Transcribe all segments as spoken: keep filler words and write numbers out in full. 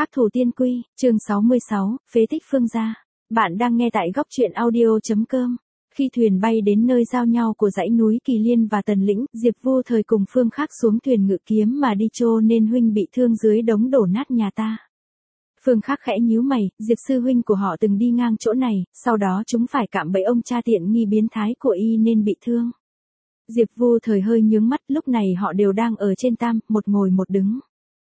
Khắc Thủ Tiên Quy, chương sáu mươi sáu, phế tích Phương gia. Bạn đang nghe tại góc truyện audio.com. Khi thuyền bay đến nơi giao nhau của dãy núi Kỳ Liên và Tần Lĩnh, Diệp Vô Thời cùng Phương Khắc xuống thuyền ngự kiếm mà đi, trô nên huynh bị thương dưới đống đổ nát nhà ta. Phương Khắc khẽ nhíu mày, Diệp sư huynh của họ từng đi ngang chỗ này, sau đó chúng phải cạm bẫy ông cha tiện nghi biến thái của y nên bị thương. Diệp Vô Thời hơi nhướng mắt, lúc này họ đều đang ở trên tam, một ngồi một đứng.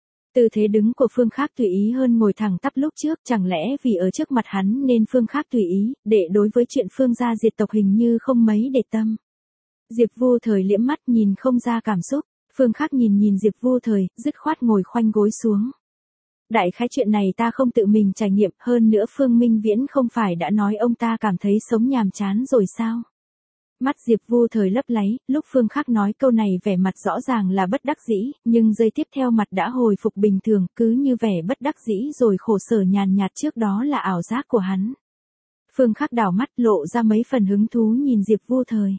Tư thế đứng của Phương Khắc tùy ý hơn ngồi thẳng tắp lúc trước, chẳng lẽ vì ở trước mặt hắn nên Phương Khắc tùy ý, để đối với chuyện Phương gia diệt tộc hình như không mấy để tâm. Diệp Vô Thời liễm mắt nhìn không ra cảm xúc, Phương Khắc nhìn nhìn Diệp Vô Thời, dứt khoát ngồi khoanh gối xuống. Đại khái chuyện này ta không tự mình trải nghiệm, hơn nữa Phương Minh Viễn không phải đã nói ông ta cảm thấy sống nhàm chán rồi sao? Mắt Diệp Vô Thời lấp láy, lúc Phương Khắc nói câu này vẻ mặt rõ ràng là bất đắc dĩ, nhưng giây tiếp theo mặt đã hồi phục bình thường, cứ như vẻ bất đắc dĩ rồi khổ sở nhàn nhạt trước đó là ảo giác của hắn. Phương Khắc đảo mắt lộ ra mấy phần hứng thú nhìn Diệp Vô Thời.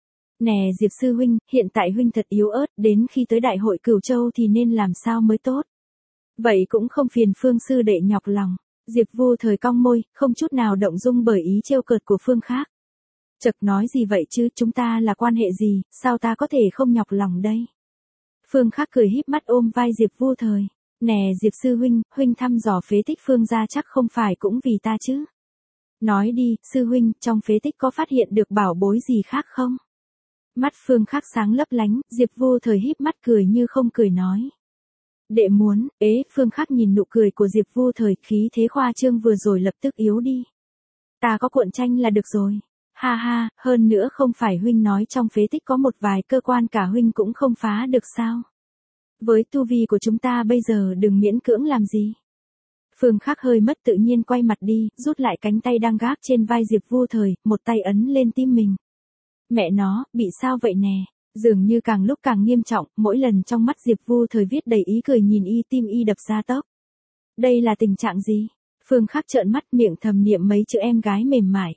Nè Diệp sư huynh, hiện tại huynh thật yếu ớt, đến khi tới đại hội Cửu Châu thì nên làm sao mới tốt. Vậy cũng không phiền Phương sư đệ nhọc lòng. Diệp Vô Thời cong môi, không chút nào động dung bởi ý trêu cợt của Phương Khắc. Chật nói gì vậy chứ, chúng ta là quan hệ gì, sao ta có thể không nhọc lòng đây? Phương Khắc cười híp mắt ôm vai Diệp Vô Thời. Nè Diệp sư huynh, huynh thăm dò phế tích Phương gia chắc không phải cũng vì ta chứ? Nói đi, sư huynh, trong phế tích có phát hiện được bảo bối gì khác không? Mắt Phương Khắc sáng lấp lánh, Diệp Vô Thời híp mắt cười như không cười nói. Đệ muốn, ế, Phương Khắc nhìn nụ cười của Diệp Vô Thời, khí thế khoa trương vừa rồi lập tức yếu đi. Ta có cuộn tranh là được rồi. Ha ha, hơn nữa không phải huynh nói trong phế tích có một vài cơ quan cả huynh cũng không phá được sao? Với tu vi của chúng ta bây giờ đừng miễn cưỡng làm gì. Phương Khắc hơi mất tự nhiên quay mặt đi, rút lại cánh tay đang gác trên vai Diệp Vô Thời, một tay ấn lên tim mình. Mẹ nó, bị sao vậy nè? Dường như càng lúc càng nghiêm trọng, mỗi lần trong mắt Diệp Vô Thời viết đầy ý cười nhìn y, tim y đập ra tốc. Đây là tình trạng gì? Phương Khắc trợn mắt miệng thầm niệm mấy chữ em gái mềm mại.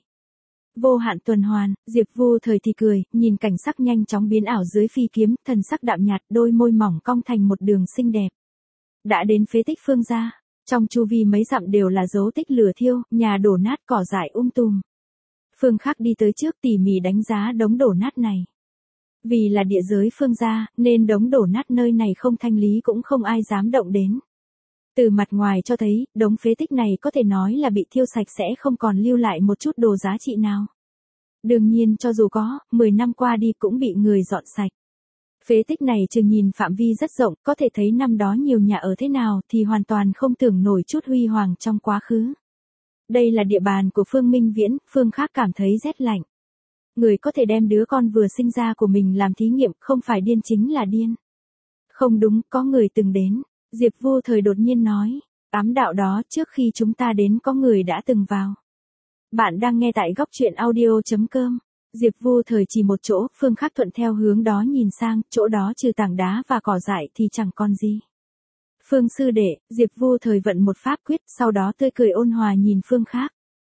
Vô hạn tuần hoàn, Diệp Vô Thời thì cười, nhìn cảnh sắc nhanh chóng biến ảo dưới phi kiếm, thần sắc đạm nhạt, đôi môi mỏng cong thành một đường xinh đẹp. Đã đến phế tích Phương gia, trong chu vi mấy dặm đều là dấu tích lửa thiêu, nhà đổ nát cỏ dại um tùm. Phương Khắc đi tới trước tỉ mỉ đánh giá đống đổ nát này. Vì là địa giới Phương gia, nên đống đổ nát nơi này không thanh lý cũng không ai dám động đến. Từ mặt ngoài cho thấy, đống phế tích này có thể nói là bị thiêu sạch sẽ không còn lưu lại một chút đồ giá trị nào. Đương nhiên cho dù có, mười năm qua đi cũng bị người dọn sạch. Phế tích này chừng nhìn phạm vi rất rộng, có thể thấy năm đó nhiều nhà ở thế nào thì hoàn toàn không tưởng nổi chút huy hoàng trong quá khứ. Đây là địa bàn của Phương Minh Viễn, Phương Khắc cảm thấy rét lạnh. Người có thể đem đứa con vừa sinh ra của mình làm thí nghiệm, không phải điên chính là điên. Không đúng, có người từng đến. Diệp Vô Thời đột nhiên nói, ám đạo đó trước khi chúng ta đến có người đã từng vào. Bạn đang nghe tại góc truyện audio.com. Diệp Vô Thời chỉ một chỗ, Phương Khắc thuận theo hướng đó nhìn sang, chỗ đó trừ tảng đá và cỏ dại thì chẳng còn gì. Phương sư đệ, Diệp Vô Thời vận một pháp quyết, sau đó tươi cười ôn hòa nhìn Phương Khắc.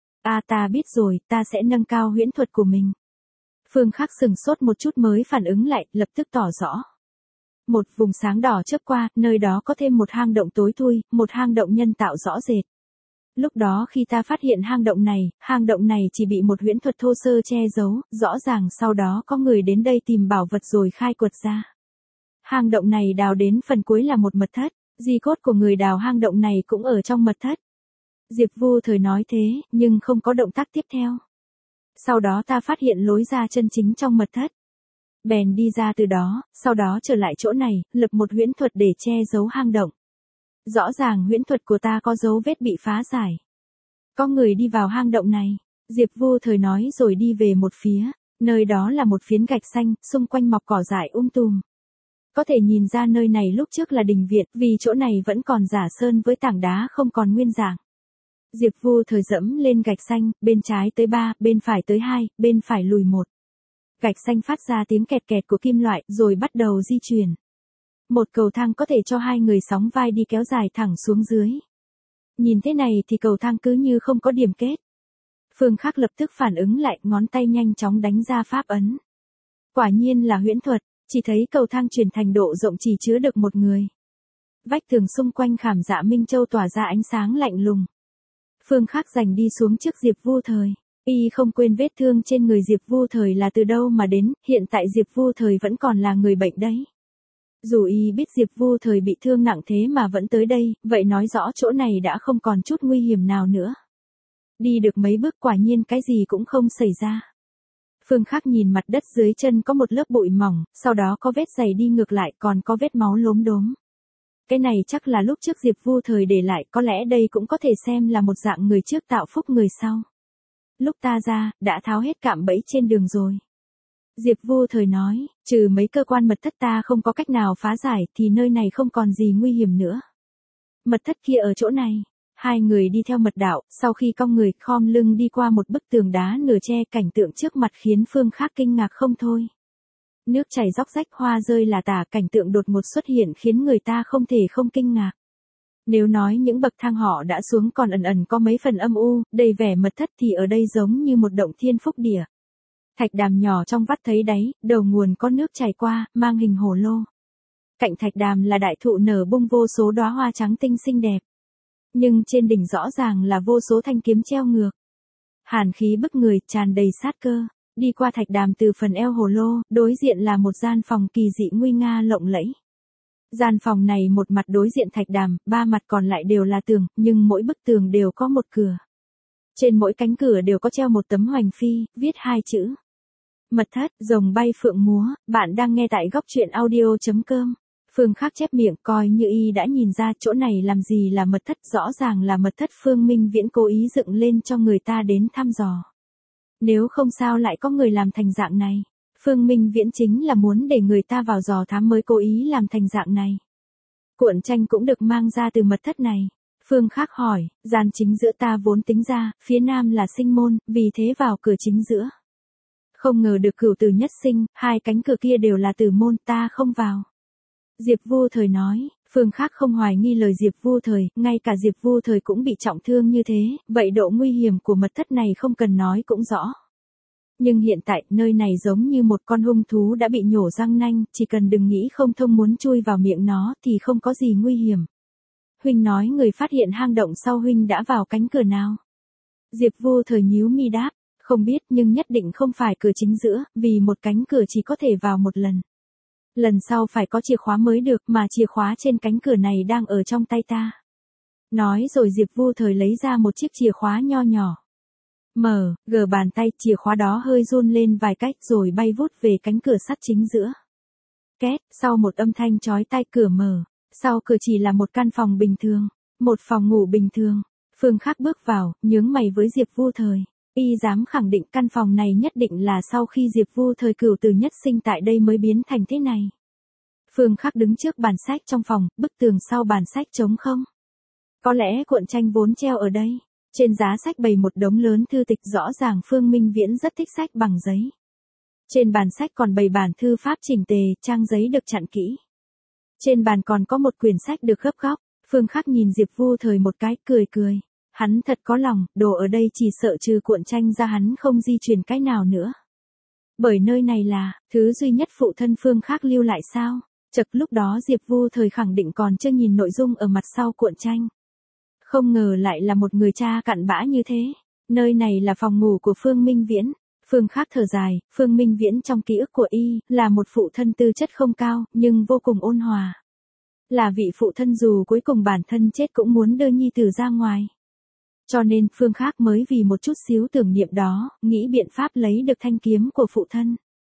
À ta biết rồi, ta sẽ nâng cao huyễn thuật của mình. Phương Khắc sừng sốt một chút mới phản ứng lại, lập tức tỏ rõ. Một vùng sáng đỏ chớp qua, nơi đó có thêm một hang động tối thui, một hang động nhân tạo rõ rệt. Lúc đó khi ta phát hiện hang động này, hang động này chỉ bị một huyễn thuật thô sơ che giấu, rõ ràng sau đó có người đến đây tìm bảo vật rồi khai quật ra. Hang động này đào đến phần cuối là một mật thất, di cốt của người đào hang động này cũng ở trong mật thất. Diệp Vô Thời nói thế, nhưng không có động tác tiếp theo. Sau đó ta phát hiện lối ra chân chính trong mật thất. Bèn đi ra từ đó, sau đó trở lại chỗ này, lập một huyễn thuật để che giấu hang động. Rõ ràng huyễn thuật của ta có dấu vết bị phá giải. Có người đi vào hang động này, Diệp Vô Thời nói rồi đi về một phía, nơi đó là một phiến gạch xanh, xung quanh mọc cỏ dại um tùm. Có thể nhìn ra nơi này lúc trước là đình viện, vì chỗ này vẫn còn giả sơn với tảng đá không còn nguyên dạng. Diệp Vô Thời dẫm lên gạch xanh, bên trái tới ba, bên phải tới hai, bên phải lùi một. Gạch xanh phát ra tiếng kẹt kẹt của kim loại, rồi bắt đầu di chuyển. Một cầu thang có thể cho hai người sóng vai đi kéo dài thẳng xuống dưới. Nhìn thế này thì cầu thang cứ như không có điểm kết. Phương Khắc lập tức phản ứng lại, ngón tay nhanh chóng đánh ra pháp ấn. Quả nhiên là huyễn thuật, chỉ thấy cầu thang chuyển thành độ rộng chỉ chứa được một người. Vách tường xung quanh Khảm Dạ Minh Châu tỏa ra ánh sáng lạnh lùng. Phương Khắc giành đi xuống trước Diệp Vu Thời. Y không quên vết thương trên người Diệp Vu Thời là từ đâu mà đến, hiện tại Diệp Vu Thời vẫn còn là người bệnh đấy. Dù y biết Diệp Vu Thời bị thương nặng thế mà vẫn tới đây, vậy nói rõ chỗ này đã không còn chút nguy hiểm nào nữa. Đi được mấy bước quả nhiên cái gì cũng không xảy ra. Phương Khắc nhìn mặt đất dưới chân có một lớp bụi mỏng, sau đó có vết giày đi ngược lại còn có vết máu lốm đốm. Cái này chắc là lúc trước Diệp Vu Thời để lại, có lẽ đây cũng có thể xem là một dạng người trước tạo phúc người sau. Lúc ta ra, đã tháo hết cạm bẫy trên đường rồi. Diệp Vu Thời nói, trừ mấy cơ quan mật thất ta không có cách nào phá giải thì nơi này không còn gì nguy hiểm nữa. Mật thất kia ở chỗ này. Hai người đi theo mật đạo, sau khi cong người khom lưng đi qua một bức tường đá nửa che, cảnh tượng trước mặt khiến Phương Khắc kinh ngạc không thôi. Nước chảy róc rách, hoa rơi là tả, cảnh tượng đột ngột xuất hiện khiến người ta không thể không kinh ngạc. Nếu nói những bậc thang họ đã xuống còn ẩn ẩn có mấy phần âm u, đầy vẻ mật thất thì ở đây giống như một động thiên phúc địa. Thạch đàm nhỏ trong vắt thấy đáy, đầu nguồn có nước chảy qua, mang hình hồ lô. Cạnh thạch đàm là đại thụ nở bung vô số đóa hoa trắng tinh xinh đẹp. Nhưng trên đỉnh rõ ràng là vô số thanh kiếm treo ngược. Hàn khí bức người, tràn đầy sát cơ. Đi qua thạch đàm từ phần eo hồ lô, đối diện là một gian phòng kỳ dị nguy nga lộng lẫy. Gian phòng này một mặt đối diện thạch đàm, ba mặt còn lại đều là tường, nhưng mỗi bức tường đều có một cửa. Trên mỗi cánh cửa đều có treo một tấm hoành phi, viết hai chữ. Mật thất, rồng bay phượng múa, bạn đang nghe tại góc truyện audio chấm com. Phương Khắc chép miệng coi như y đã nhìn ra chỗ này làm gì là mật thất, rõ ràng là mật thất Phương Minh Viễn cố ý dựng lên cho người ta đến thăm dò. Nếu không sao lại có người làm thành dạng này. Phương Minh Viễn chính là muốn để người ta vào dò thám mới cố ý làm thành dạng này. Cuộn tranh cũng được mang ra từ mật thất này. Phương Khắc hỏi, gian chính giữa ta vốn tính ra, phía nam là sinh môn, vì thế vào cửa chính giữa. Không ngờ được cửu tử nhất sinh, hai cánh cửa kia đều là tử môn, ta không vào. Diệp Vu Thời nói, Phương Khắc không hoài nghi lời Diệp Vu Thời, ngay cả Diệp Vu Thời cũng bị trọng thương như thế, vậy độ nguy hiểm của mật thất này không cần nói cũng rõ. Nhưng hiện tại, nơi này giống như một con hung thú đã bị nhổ răng nanh, chỉ cần đừng nghĩ không thông muốn chui vào miệng nó thì không có gì nguy hiểm. Huynh nói người phát hiện hang động sau huynh đã vào cánh cửa nào? Diệp Vu Thời nhíu mi đáp, không biết nhưng nhất định không phải cửa chính giữa, vì một cánh cửa chỉ có thể vào một lần. Lần sau phải có chìa khóa mới được, mà chìa khóa trên cánh cửa này đang ở trong tay ta. Nói rồi Diệp Vu Thời lấy ra một chiếc chìa khóa nho nhỏ. Mở, gờ bàn tay, chìa khóa đó hơi run lên vài cách rồi bay vút về cánh cửa sắt chính giữa. Két, sau một âm thanh chói tai cửa mở, sau cửa chỉ là một căn phòng bình thường, một phòng ngủ bình thường. Phương Khắc bước vào, nhướng mày với Diệp Vu Thời. Y dám khẳng định căn phòng này nhất định là sau khi Diệp Vu Thời cửu tử nhất sinh tại đây mới biến thành thế này. Phương Khắc đứng trước bàn sách trong phòng, bức tường sau bàn sách trống không. Có lẽ cuộn tranh vốn treo ở đây. Trên giá sách bày một đống lớn thư tịch, rõ ràng Phương Minh Viễn rất thích sách bằng giấy. Trên bàn sách còn bày bản thư pháp chỉnh tề, trang giấy được chặn kỹ. Trên bàn còn có một quyển sách được gấp góc. Phương Khắc nhìn Diệp Vu Thời một cái, cười cười. Hắn thật có lòng, đồ ở đây chỉ sợ trừ cuộn tranh ra hắn không di chuyển cái nào nữa. Bởi nơi này là, thứ duy nhất phụ thân Phương Khắc lưu lại sao? Chật lúc đó Diệp Vu Thời khẳng định còn chưa nhìn nội dung ở mặt sau cuộn tranh. Không ngờ lại là một người cha cặn bã như thế. Nơi này là phòng ngủ của Phương Minh Viễn. Phương Khắc thở dài, Phương Minh Viễn trong ký ức của y, là một phụ thân tư chất không cao, nhưng vô cùng ôn hòa. Là vị phụ thân dù cuối cùng bản thân chết cũng muốn đưa nhi tử ra ngoài. Cho nên Phương Khắc mới vì một chút xíu tưởng niệm đó, nghĩ biện pháp lấy được thanh kiếm của phụ thân.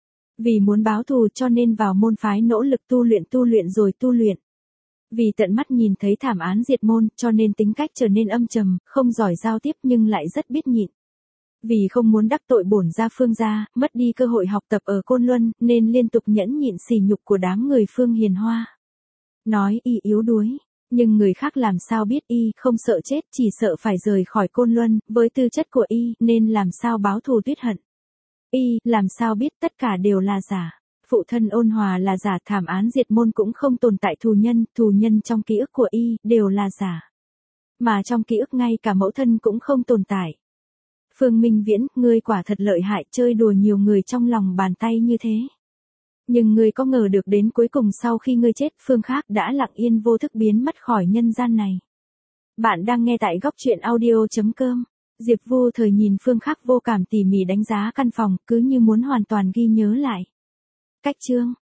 Vì muốn báo thù cho nên vào môn phái nỗ lực tu luyện tu luyện rồi tu luyện. Vì tận mắt nhìn thấy thảm án diệt môn cho nên tính cách trở nên âm trầm, không giỏi giao tiếp nhưng lại rất biết nhịn. Vì không muốn đắc tội bổn gia Phương gia, mất đi cơ hội học tập ở Côn Luân nên liên tục nhẫn nhịn sỉ nhục của đám người Phương Hiền Hoa. Nói y yếu đuối. Nhưng người khác làm sao biết y không sợ chết, chỉ sợ phải rời khỏi Côn Luân, với tư chất của y nên làm sao báo thù tuyết hận. Y làm sao biết tất cả đều là giả. Phụ thân ôn hòa là giả, thảm án diệt môn cũng không tồn tại thù nhân, thù nhân trong ký ức của y đều là giả. Mà trong ký ức ngay cả mẫu thân cũng không tồn tại. Phương Minh Viễn, ngươi quả thật lợi hại, chơi đùa nhiều người trong lòng bàn tay như thế. Nhưng ngươi có ngờ được đến cuối cùng sau khi ngươi chết, Phương Khác đã lặng yên vô thức biến mất khỏi nhân gian này. Bạn đang nghe tại góc truyện audio.com. Diệp Vô Thời nhìn Phương Khác vô cảm tỉ mỉ đánh giá căn phòng, cứ như muốn hoàn toàn ghi nhớ lại. Cách chương